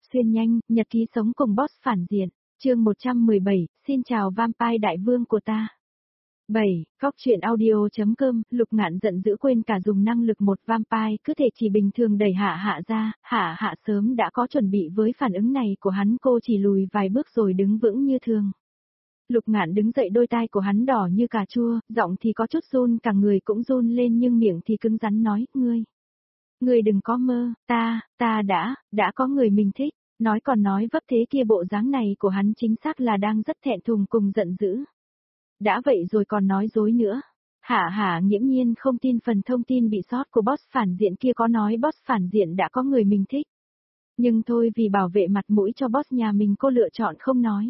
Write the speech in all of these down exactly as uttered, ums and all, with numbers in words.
Xuyên nhanh, nhật ký sống cùng boss phản diện. Chương một trăm mười bảy, xin chào Vampire đại vương của ta. bảy. Góc truyện audio.com, Lục Ngạn giận dữ quên cả dùng năng lực một vampire, cứ thể chỉ bình thường đẩy Hạ Hạ ra, Hạ Hạ sớm đã có chuẩn bị với phản ứng này của hắn, cô chỉ lùi vài bước rồi đứng vững như thường. Lục Ngạn đứng dậy, đôi tai của hắn đỏ như cà chua, giọng thì có chút run, cả người cũng run lên nhưng miệng thì cứng rắn nói, ngươi. Ngươi đừng có mơ, ta, ta đã, đã có người mình thích. Nói còn nói vấp thế kia, bộ dáng này của hắn chính xác là đang rất thẹn thùng cùng giận dữ. Đã vậy rồi còn nói dối nữa. Hạ Hạ nghiễm nhiên không tin phần thông tin bị sót của boss phản diện kia có nói boss phản diện đã có người mình thích. Nhưng thôi, vì bảo vệ mặt mũi cho boss nhà mình, cô lựa chọn không nói.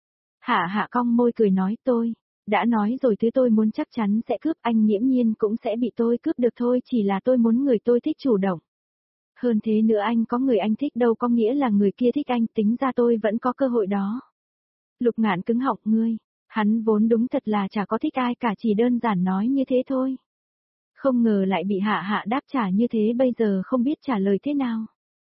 Hạ Hạ cong môi cười nói, tôi đã nói rồi, thứ tôi muốn chắc chắn sẽ cướp, anh nghiễm nhiên cũng sẽ bị tôi cướp được thôi, chỉ là tôi muốn người tôi thích chủ động. Hơn thế nữa, anh có người anh thích đâu có nghĩa là người kia thích anh, tính ra tôi vẫn có cơ hội đó. Lục Ngạn cứng họng, ngươi, hắn vốn đúng thật là chả có thích ai cả, chỉ đơn giản nói như thế thôi. Không ngờ lại bị Hạ Hạ đáp trả như thế, bây giờ không biết trả lời thế nào.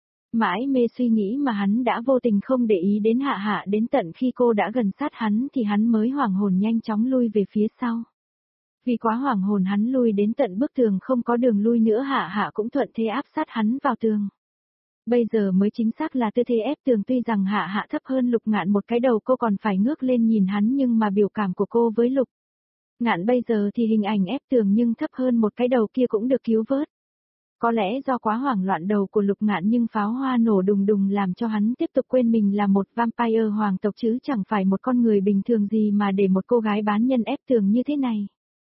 Mãi mê suy nghĩ mà hắn đã vô tình không để ý đến Hạ Hạ, đến tận khi cô đã gần sát hắn thì hắn mới hoảng hồn nhanh chóng lui về phía sau. Vì quá hoảng hồn, hắn lui đến tận bức tường không có đường lui nữa, Hạ Hạ cũng thuận thế áp sát hắn vào tường. Bây giờ mới chính xác là tư thế ép tường, tuy rằng Hạ Hạ thấp hơn Lục Ngạn một cái đầu, cô còn phải ngước lên nhìn hắn, nhưng mà biểu cảm của cô với Lục Ngạn bây giờ thì hình ảnh ép tường nhưng thấp hơn một cái đầu kia cũng được cứu vớt. Có lẽ do quá hoảng loạn đầu của Lục Ngạn, nhưng pháo hoa nổ đùng đùng làm cho hắn tiếp tục quên mình là một vampire hoàng tộc chứ chẳng phải một con người bình thường gì mà để một cô gái bán nhân ép tường như thế này.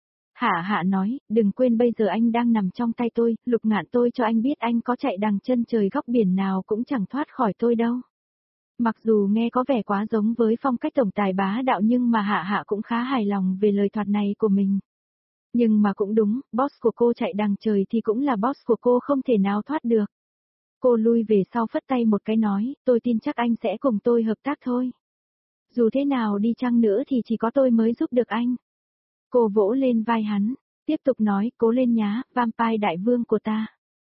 Hạ Hạ nói, đừng quên bây giờ anh đang nằm trong tay tôi, Lục Ngạn, tôi cho anh biết anh có chạy đằng chân trời góc biển nào cũng chẳng thoát khỏi tôi đâu. Mặc dù nghe có vẻ quá giống với phong cách tổng tài bá đạo, nhưng mà Hạ Hạ cũng khá hài lòng về lời thoại này của mình. Nhưng mà cũng đúng, boss của cô chạy đằng trời thì cũng là boss của cô, không thể nào thoát được. Cô lui về sau phất tay một cái nói, tôi tin chắc anh sẽ cùng tôi hợp tác thôi. Dù thế nào đi chăng nữa thì chỉ có tôi mới giúp được anh. Cô vỗ lên vai hắn, tiếp tục nói, cố lên nhá, vampire đại vương của ta.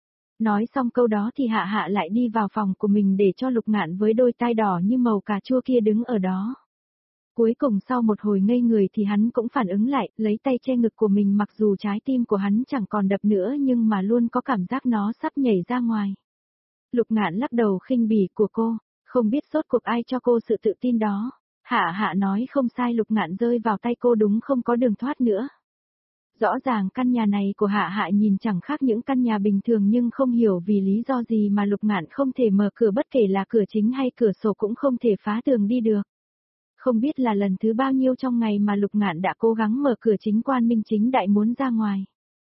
Nói xong câu đó thì Hạ Hạ lại đi vào phòng của mình để cho Lục Ngạn với đôi tai đỏ như màu cà chua kia đứng ở đó. Cuối cùng sau một hồi ngây người thì hắn cũng phản ứng lại, lấy tay che ngực của mình, mặc dù trái tim của hắn chẳng còn đập nữa nhưng mà luôn có cảm giác nó sắp nhảy ra ngoài. Lục Ngạn lắc đầu khinh bỉ của cô, không biết rốt cuộc ai cho cô sự tự tin đó. Hạ Hạ nói không sai, Lục Ngạn rơi vào tay cô đúng không có đường thoát nữa. Rõ ràng căn nhà này của Hạ Hạ nhìn chẳng khác những căn nhà bình thường, nhưng không hiểu vì lý do gì mà Lục Ngạn không thể mở cửa, bất kể là cửa chính hay cửa sổ cũng không thể phá tường đi được. Không biết là lần thứ bao nhiêu trong ngày mà Lục Ngạn đã cố gắng mở cửa chính, quan minh chính đại muốn ra ngoài.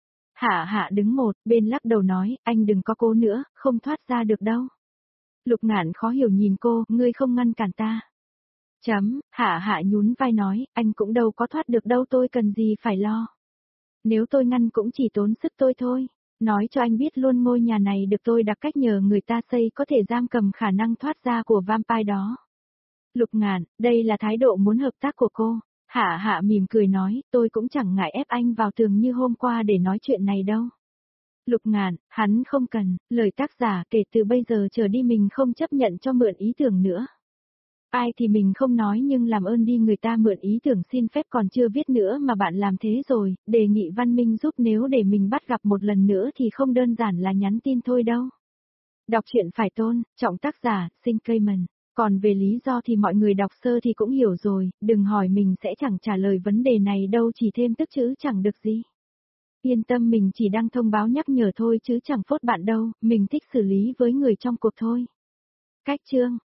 Hạ Hạ đứng một bên lắc đầu nói, anh đừng có cố nữa, không thoát ra được đâu. Lục Ngạn khó hiểu nhìn cô, ngươi không ngăn cản ta. Chấm, Hạ Hạ nhún vai nói, anh cũng đâu có thoát được đâu, tôi cần gì phải lo. Nếu tôi ngăn cũng chỉ tốn sức tôi thôi. Nói cho anh biết luôn, ngôi nhà này được tôi đặt cách nhờ người ta xây, có thể giam cầm khả năng thoát ra của vampire đó. Lục Ngạn, đây là thái độ muốn hợp tác của cô. Hạ Hạ mỉm cười nói, tôi cũng chẳng ngại ép anh vào tường như hôm qua để nói chuyện này đâu. Lục Ngạn, hắn không cần, lời tác giả, kể từ bây giờ trở đi mình không chấp nhận cho mượn ý tưởng nữa. Ai thì mình không nói, nhưng làm ơn đi, người ta mượn ý tưởng xin phép còn chưa viết nữa mà bạn làm thế rồi, đề nghị văn minh giúp, nếu để mình bắt gặp một lần nữa thì không đơn giản là nhắn tin thôi đâu. Đọc truyện phải tôn trọng tác giả, Sinh Cayman. Còn về lý do thì mọi người đọc sơ thì cũng hiểu rồi, đừng hỏi, mình sẽ chẳng trả lời vấn đề này đâu, chỉ thêm tức chữ chẳng được gì. Yên tâm, mình chỉ đăng thông báo nhắc nhở thôi chứ chẳng phốt bạn đâu, mình thích xử lý với người trong cuộc thôi. Cách chương